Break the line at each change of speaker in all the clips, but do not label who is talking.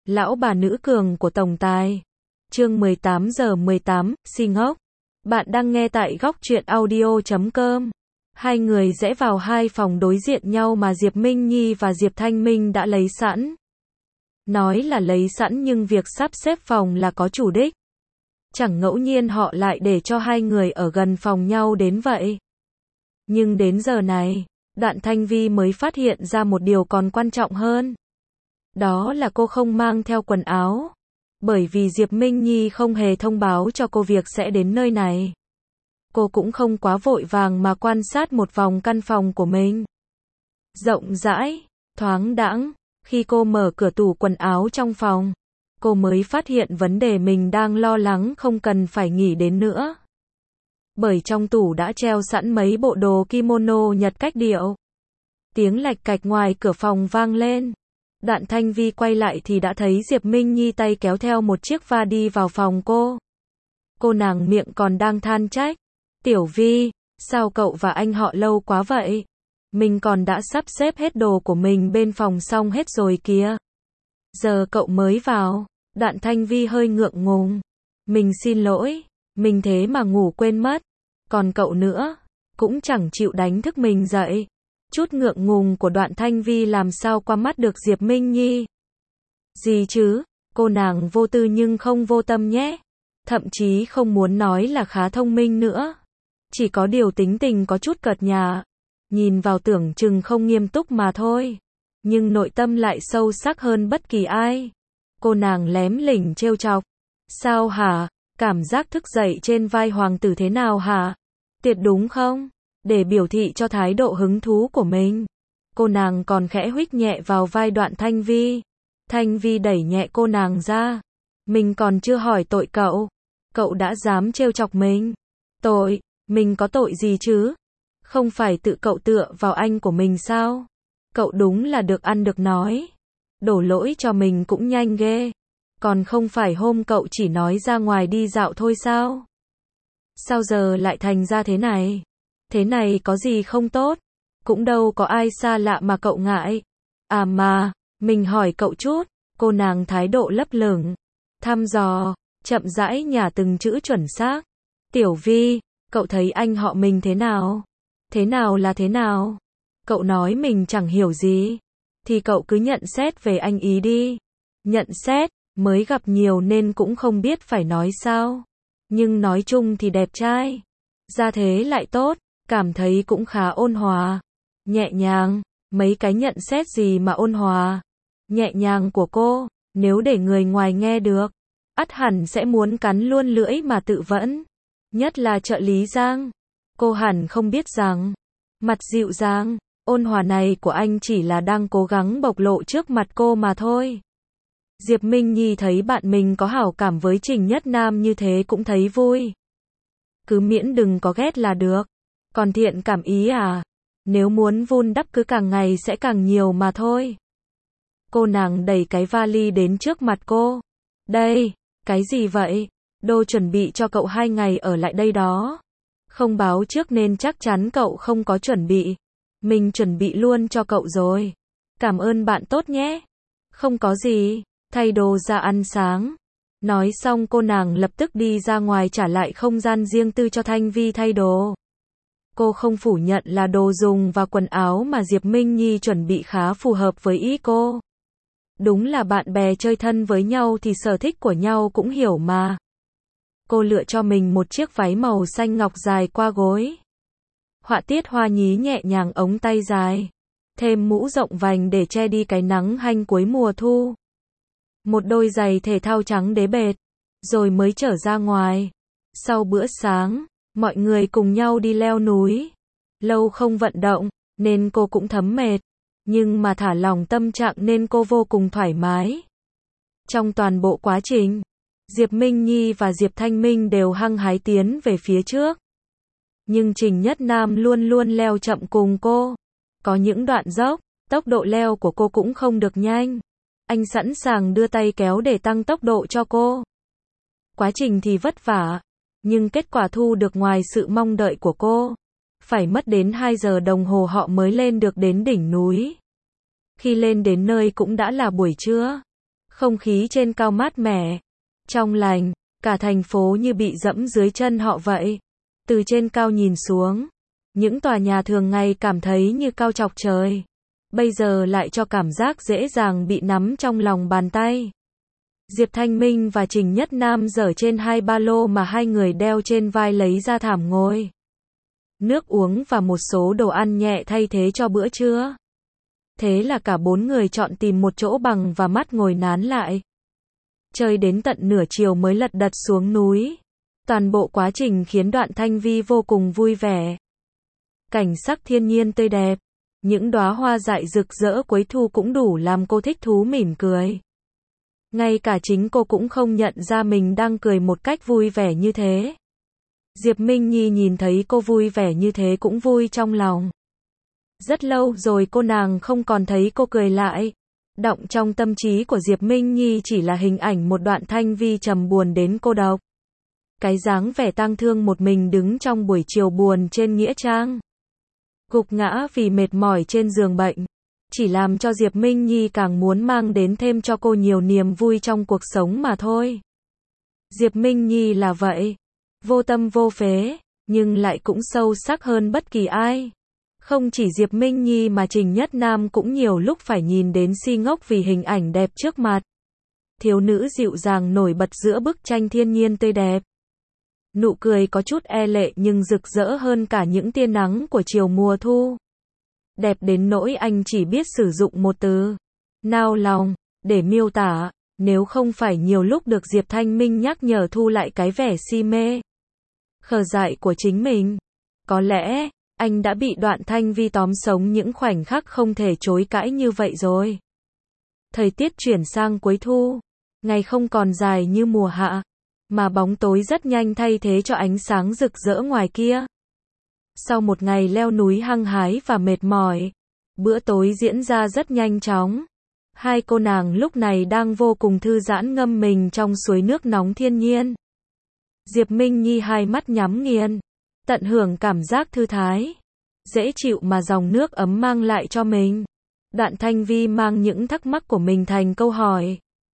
Lão bà nữ cường của tổng tài. Chương 18 giờ 18, si ngốc. Bạn đang nghe tại góc truyện audio.com. Hai người rẽ vào hai phòng đối diện nhau mà Diệp Minh Nhi và Diệp Thanh Minh đã lấy sẵn. Nói là lấy sẵn nhưng việc sắp xếp phòng là có chủ đích. Chẳng ngẫu nhiên họ lại để cho hai người ở gần phòng nhau đến vậy. Nhưng đến giờ này, Đạn Thanh Vi mới phát hiện ra một điều còn quan trọng hơn. Đó là cô không mang theo quần áo. Bởi vì Diệp Minh Nhi không hề thông báo cho cô việc sẽ đến nơi này. Cô cũng không quá vội vàng mà quan sát một vòng căn phòng của mình. Rộng rãi, thoáng đãng. Khi cô mở cửa tủ quần áo trong phòng, cô mới phát hiện vấn đề mình đang lo lắng không cần phải nghĩ đến nữa. Bởi trong tủ đã treo sẵn mấy bộ đồ kimono Nhật cách điệu. Tiếng lạch cạch ngoài cửa phòng vang lên. Đạn Thanh Vi quay lại thì đã thấy Diệp Minh Nhi tay kéo theo một chiếc va đi vào phòng cô. Cô nàng miệng còn đang than trách. Tiểu Vi, sao cậu và anh họ lâu quá vậy? Mình còn đã sắp xếp hết đồ của mình bên phòng xong hết rồi kìa. Giờ cậu mới vào. Đạn Thanh Vi hơi ngượng ngùng. Mình xin lỗi, mình thế mà ngủ quên mất. Còn cậu nữa, cũng chẳng chịu đánh thức mình dậy. Chút ngượng ngùng của Đoạn Thanh Vi làm sao qua mắt được Diệp Minh Nhi. Gì chứ, cô nàng vô tư nhưng không vô tâm nhé. Thậm chí không muốn nói là khá thông minh nữa. Chỉ có điều tính tình có chút cợt nhả. Nhìn vào tưởng chừng không nghiêm túc mà thôi. Nhưng nội tâm lại sâu sắc hơn bất kỳ ai. Cô nàng lém lỉnh trêu chọc. Sao hả? Cảm giác thức dậy trên vai hoàng tử thế nào hả? Tuyệt đúng không? Để biểu thị cho thái độ hứng thú của mình. Cô nàng còn khẽ huých nhẹ vào vai Đoạn Thanh Vi. Thanh Vi đẩy nhẹ cô nàng ra. Mình còn chưa hỏi tội cậu. Cậu đã dám trêu chọc mình. Tội? Mình có tội gì chứ? Không phải tự cậu tựa vào anh của mình sao? Cậu đúng là được ăn được nói. Đổ lỗi cho mình cũng nhanh ghê. Còn không phải hôm cậu chỉ nói ra ngoài đi dạo thôi sao? Sao giờ lại thành ra thế này? Thế này có gì không tốt? Cũng đâu có ai xa lạ mà cậu ngại. À mà, mình hỏi cậu chút. Cô nàng thái độ lấp lửng, thăm dò, chậm rãi nhả từng chữ chuẩn xác. Tiểu Vi, cậu thấy anh họ mình thế nào? Thế nào là thế nào? Cậu nói mình chẳng hiểu gì. Thì cậu cứ nhận xét về anh ý đi. Nhận xét, mới gặp nhiều nên cũng không biết phải nói sao. Nhưng nói chung thì đẹp trai. Ra thế lại tốt, cảm thấy cũng khá ôn hòa. Nhẹ nhàng, mấy cái nhận xét gì mà ôn hòa. Nhẹ nhàng của cô, nếu để người ngoài nghe được, ắt hẳn sẽ muốn cắn luôn lưỡi mà tự vẫn. Nhất là trợ lý Giang. Cô hẳn không biết rằng, mặt dịu dàng, ôn hòa này của anh chỉ là đang cố gắng bộc lộ trước mặt cô mà thôi. Diệp Minh Nhi thấy bạn mình có hảo cảm với Trình Nhất Nam như thế cũng thấy vui. Cứ miễn đừng có ghét là được. Còn thiện cảm ý à? Nếu muốn vun đắp cứ càng ngày sẽ càng nhiều mà thôi. Cô nàng đẩy cái vali đến trước mặt cô. Đây, cái gì vậy? Đồ chuẩn bị cho cậu 2 ngày ở lại đây đó. Không báo trước nên chắc chắn cậu không có chuẩn bị. Mình chuẩn bị luôn cho cậu rồi. Cảm ơn bạn tốt nhé. Không có gì, thay đồ ra ăn sáng. Nói xong cô nàng lập tức đi ra ngoài trả lại không gian riêng tư cho Thanh Vi thay đồ. Cô không phủ nhận là đồ dùng và quần áo mà Diệp Minh Nhi chuẩn bị khá phù hợp với ý cô. Đúng là bạn bè chơi thân với nhau thì sở thích của nhau cũng hiểu mà. Cô lựa cho mình một chiếc váy màu xanh ngọc dài qua gối. Họa tiết hoa nhí nhẹ nhàng ống tay dài. Thêm mũ rộng vành để che đi cái nắng hanh cuối mùa thu. Một đôi giày thể thao trắng đế bệt. Rồi mới trở ra ngoài. Sau bữa sáng, mọi người cùng nhau đi leo núi. Lâu không vận động, nên cô cũng thấm mệt. Nhưng mà thả lỏng tâm trạng nên cô vô cùng thoải mái. Trong toàn bộ quá trình, Diệp Minh Nhi và Diệp Thanh Minh đều hăng hái tiến về phía trước. Nhưng Trình Nhất Nam luôn luôn leo chậm cùng cô. Có những đoạn dốc, tốc độ leo của cô cũng không được nhanh. Anh sẵn sàng đưa tay kéo để tăng tốc độ cho cô. Quá trình thì vất vả, nhưng kết quả thu được ngoài sự mong đợi của cô. Phải mất đến 2 giờ đồng hồ họ mới lên được đến đỉnh núi. Khi lên đến nơi cũng đã là buổi trưa. Không khí trên cao mát mẻ, trong lành, cả thành phố như bị dẫm dưới chân họ vậy. Từ trên cao nhìn xuống, những tòa nhà thường ngày cảm thấy như cao chọc trời, bây giờ lại cho cảm giác dễ dàng bị nắm trong lòng bàn tay. Diệp Thanh Minh và Trình Nhất Nam dở trên hai ba lô mà hai người đeo trên vai lấy ra thảm ngồi. Nước uống và một số đồ ăn nhẹ thay thế cho bữa trưa. Thế là cả bốn người chọn tìm một chỗ bằng và mắt ngồi nán lại. Chơi đến tận nửa chiều mới lật đật xuống núi. Toàn bộ quá trình khiến Đoạn Thanh Vi vô cùng vui vẻ. Cảnh sắc thiên nhiên tươi đẹp, những đóa hoa dại rực rỡ cuối thu cũng đủ làm cô thích thú mỉm cười. Ngay cả chính cô cũng không nhận ra mình đang cười một cách vui vẻ như thế. Diệp Minh Nhi nhìn thấy cô vui vẻ như thế cũng vui trong lòng. Rất lâu rồi cô nàng không còn thấy cô cười lại. Đọng trong tâm trí của Diệp Minh Nhi chỉ là hình ảnh một Đoạn Thanh Vi trầm buồn đến cô độc. Cái dáng vẻ tang thương một mình đứng trong buổi chiều buồn trên nghĩa trang. Gục ngã vì mệt mỏi trên giường bệnh. Chỉ làm cho Diệp Minh Nhi càng muốn mang đến thêm cho cô nhiều niềm vui trong cuộc sống mà thôi. Diệp Minh Nhi là vậy. Vô tâm vô phế, nhưng lại cũng sâu sắc hơn bất kỳ ai. Không chỉ Diệp Minh Nhi mà Trình Nhất Nam cũng nhiều lúc phải nhìn đến si ngốc vì hình ảnh đẹp trước mặt. Thiếu nữ dịu dàng nổi bật giữa bức tranh thiên nhiên tươi đẹp. Nụ cười có chút e lệ nhưng rực rỡ hơn cả những tia nắng của chiều mùa thu. Đẹp đến nỗi anh chỉ biết sử dụng một từ, nao lòng, để miêu tả, nếu không phải nhiều lúc được Diệp Thanh Minh nhắc nhở thu lại cái vẻ si mê, khờ dại của chính mình. Có lẽ, anh đã bị Đoạn Thanh Vi tóm sống những khoảnh khắc không thể chối cãi như vậy rồi. Thời tiết chuyển sang cuối thu, ngày không còn dài như mùa hạ, mà bóng tối rất nhanh thay thế cho ánh sáng rực rỡ ngoài kia. Sau một ngày leo núi hăng hái và mệt mỏi, bữa tối diễn ra rất nhanh chóng. Hai cô nàng lúc này đang vô cùng thư giãn ngâm mình trong suối nước nóng thiên nhiên. Diệp Minh Nhi hai mắt nhắm nghiền, tận hưởng cảm giác thư thái, dễ chịu mà dòng nước ấm mang lại cho mình. Đoạn Thanh Vi mang những thắc mắc của mình thành câu hỏi.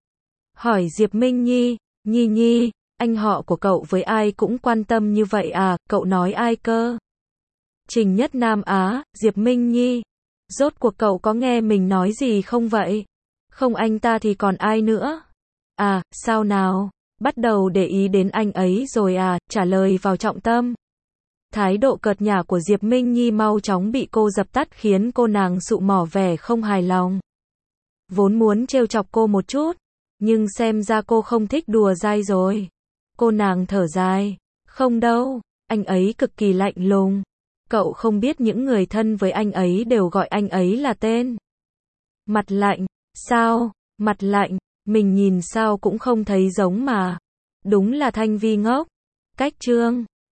Hỏi Diệp Minh Nhi, Nhi Nhi, anh họ của cậu với ai cũng quan tâm như vậy à, cậu nói ai cơ? Trình Nhất Nam á, Diệp Minh Nhi, rốt cuộc cậu có nghe mình nói gì không vậy? Không anh ta thì còn ai nữa? À, sao nào? Bắt đầu để ý đến anh ấy rồi à, trả lời vào trọng tâm. Thái độ cợt nhả của Diệp Minh Nhi mau chóng bị cô dập tắt khiến cô nàng sụ mỏ vẻ không hài lòng. Vốn muốn trêu chọc cô một chút, nhưng xem ra cô không thích đùa dai rồi. Cô nàng thở dài, không đâu, anh ấy cực kỳ lạnh lùng. Cậu không biết những người thân với anh ấy đều gọi anh ấy là tên. Mặt lạnh, sao, mặt lạnh, mình nhìn sao cũng không thấy giống mà. Đúng là Thanh Vi ngốc. Cách Trương.